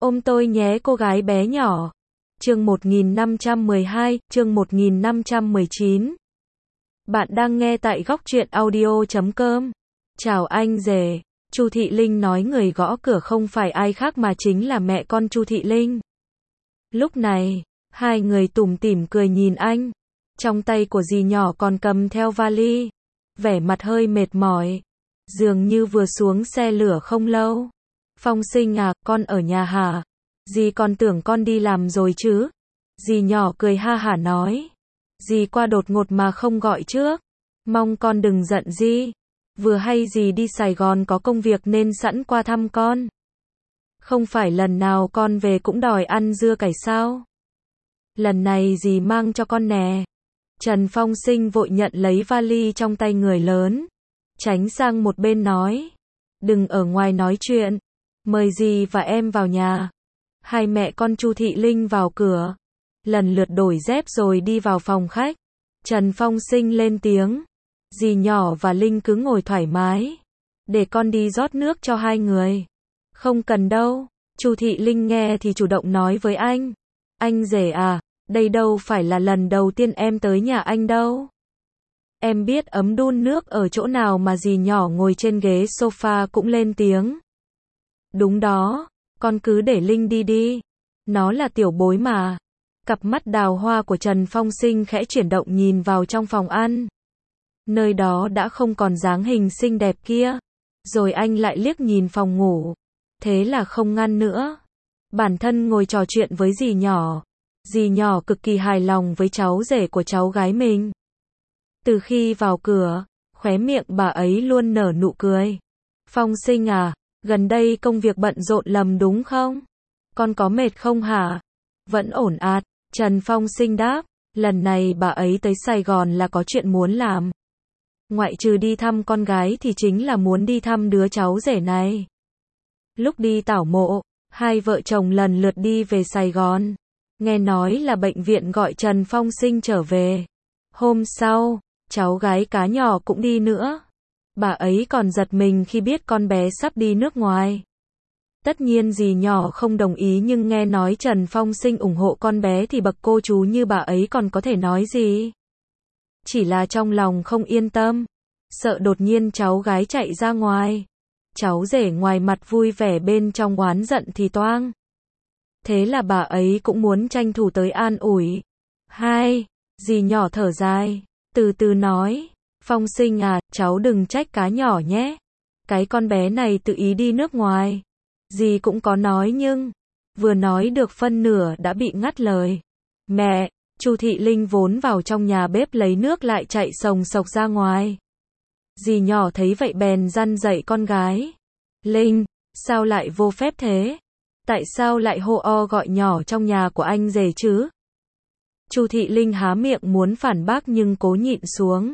Ôm tôi nhé cô gái bé nhỏ. Chương 1512, chương 1519. Bạn đang nghe tại góc truyện audio.com. Chào anh rể. Chu Thị Linh nói người gõ cửa không phải ai khác mà chính là mẹ con Chu Thị Linh. Lúc này, hai người tủm tỉm cười nhìn anh. Trong tay của dì nhỏ còn cầm theo vali. Vẻ mặt hơi mệt mỏi. Dường như vừa xuống xe lửa không lâu. Phong Sinh à, con ở nhà hả? Dì còn tưởng con đi làm rồi chứ? Dì nhỏ cười ha hả nói. Dì qua đột ngột mà không gọi trước. Mong con đừng giận dì. Vừa hay dì đi Sài Gòn có công việc nên sẵn qua thăm con. Không phải lần nào con về cũng đòi ăn dưa cải sao? Lần này dì mang cho con nè. Trần Phong Sinh vội nhận lấy vali trong tay người lớn. Tránh sang một bên nói. Đừng ở ngoài nói chuyện. Mời dì và em vào nhà. Hai mẹ con Chu Thị Linh vào cửa. Lần lượt đổi dép rồi đi vào phòng khách. Trần Phong Sinh lên tiếng. Dì nhỏ và Linh cứ ngồi thoải mái. Để con đi rót nước cho hai người. Không cần đâu. Chu Thị Linh nghe thì chủ động nói với anh. Anh rể à, đây đâu phải là lần đầu tiên em tới nhà anh đâu. Em biết ấm đun nước ở chỗ nào mà. Dì nhỏ ngồi trên ghế sofa cũng lên tiếng. Đúng đó, con cứ để Linh đi đi. Nó là tiểu bối mà. Cặp mắt đào hoa của Trần Phong Sinh khẽ chuyển động nhìn vào trong phòng ăn. Nơi đó đã không còn dáng hình xinh đẹp kia. Rồi anh lại liếc nhìn phòng ngủ. Thế là không ngăn nữa. Bản thân ngồi trò chuyện với dì nhỏ. Dì nhỏ cực kỳ hài lòng với cháu rể của cháu gái mình. Từ khi vào cửa, khóe miệng bà ấy luôn nở nụ cười. Phong Sinh à, gần đây công việc bận rộn lắm đúng không? Con có mệt không hả? Vẫn ổn ạt, Trần Phong Sinh đáp. Lần này bà ấy tới Sài Gòn là có chuyện muốn làm. Ngoại trừ đi thăm con gái thì chính là muốn đi thăm đứa cháu rể này. Lúc đi tảo mộ, hai vợ chồng lần lượt đi về Sài Gòn. Nghe nói là bệnh viện gọi Trần Phong Sinh trở về. Hôm sau, cháu gái cá nhỏ cũng đi nữa. Bà ấy còn giật mình khi biết con bé sắp đi nước ngoài. Tất nhiên dì nhỏ không đồng ý nhưng nghe nói Trần Phong Sinh ủng hộ con bé thì bậc cô chú như bà ấy còn có thể nói gì. Chỉ là trong lòng không yên tâm. Sợ đột nhiên cháu gái chạy ra ngoài. Cháu rể ngoài mặt vui vẻ bên trong oán giận thì toang. Thế là bà ấy cũng muốn tranh thủ tới an ủi. Hai, dì nhỏ thở dài, từ từ nói. Phong Sinh à, cháu đừng trách cá nhỏ nhé. Cái con bé này tự ý đi nước ngoài. Dì cũng có nói nhưng, vừa nói được phân nửa đã bị ngắt lời. Mẹ, Chu Thị Linh vốn vào trong nhà bếp lấy nước lại chạy sồng sộc ra ngoài. Dì nhỏ thấy vậy bèn răn dạy con gái. Linh, sao lại vô phép thế? Tại sao lại hô o gọi nhỏ trong nhà của anh rể chứ? Chu Thị Linh há miệng muốn phản bác nhưng cố nhịn xuống.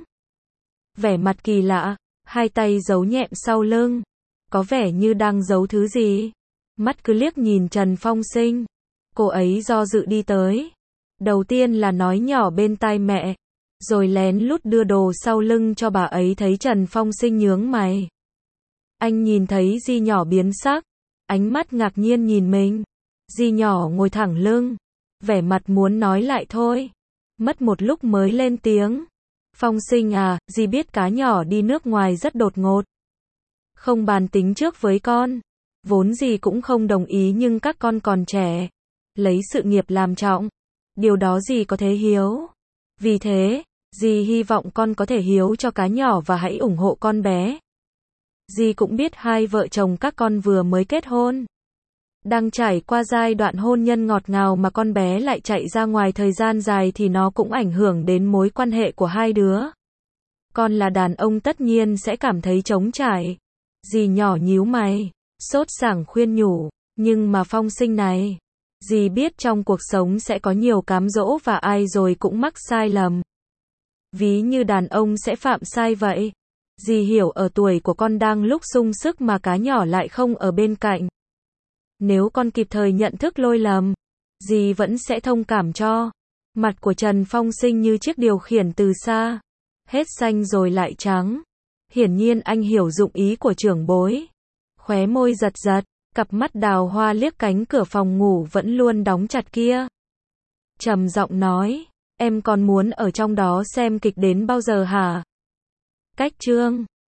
Vẻ mặt kỳ lạ, hai tay giấu nhẹm sau lưng. Có vẻ như đang giấu thứ gì. Mắt cứ liếc nhìn Trần Phong Sinh. Cô ấy do dự đi tới. Đầu tiên là nói nhỏ bên tai mẹ. Rồi lén lút đưa đồ sau lưng cho bà ấy thấy. Trần Phong Sinh nhướng mày. Anh nhìn thấy dì nhỏ biến sắc. Ánh mắt ngạc nhiên nhìn mình. Dì nhỏ ngồi thẳng lưng. Vẻ mặt muốn nói lại thôi. Mất một lúc mới lên tiếng. Phong Sinh à, dì biết cá nhỏ đi nước ngoài rất đột ngột. Không bàn tính trước với con. Vốn dì cũng không đồng ý nhưng các con còn trẻ. Lấy sự nghiệp làm trọng. Điều đó dì có thể hiếu. Vì thế, dì hy vọng con có thể hiếu cho cá nhỏ và hãy ủng hộ con bé. Dì cũng biết hai vợ chồng các con vừa mới kết hôn. Đang trải qua giai đoạn hôn nhân ngọt ngào mà con bé lại chạy ra ngoài thời gian dài thì nó cũng ảnh hưởng đến mối quan hệ của hai đứa. Con là đàn ông tất nhiên sẽ cảm thấy trống trải. Dì nhỏ nhíu mày, sốt sảng khuyên nhủ, nhưng mà Phong Sinh này, dì biết trong cuộc sống sẽ có nhiều cám dỗ và ai rồi cũng mắc sai lầm. Ví như đàn ông sẽ phạm sai vậy. Dì hiểu ở tuổi của con đang lúc sung sức mà cá nhỏ lại không ở bên cạnh. Nếu con kịp thời nhận thức lỗi lầm, dì vẫn sẽ thông cảm cho. Mặt của Trần Phong Sinh như chiếc điều khiển từ xa. Hết xanh rồi lại trắng. Hiển nhiên anh hiểu dụng ý của trưởng bối. Khóe môi giật giật. Cặp mắt đào hoa liếc cánh cửa phòng ngủ vẫn luôn đóng chặt kia. Trầm giọng nói, em còn muốn ở trong đó xem kịch đến bao giờ hả? Cách chương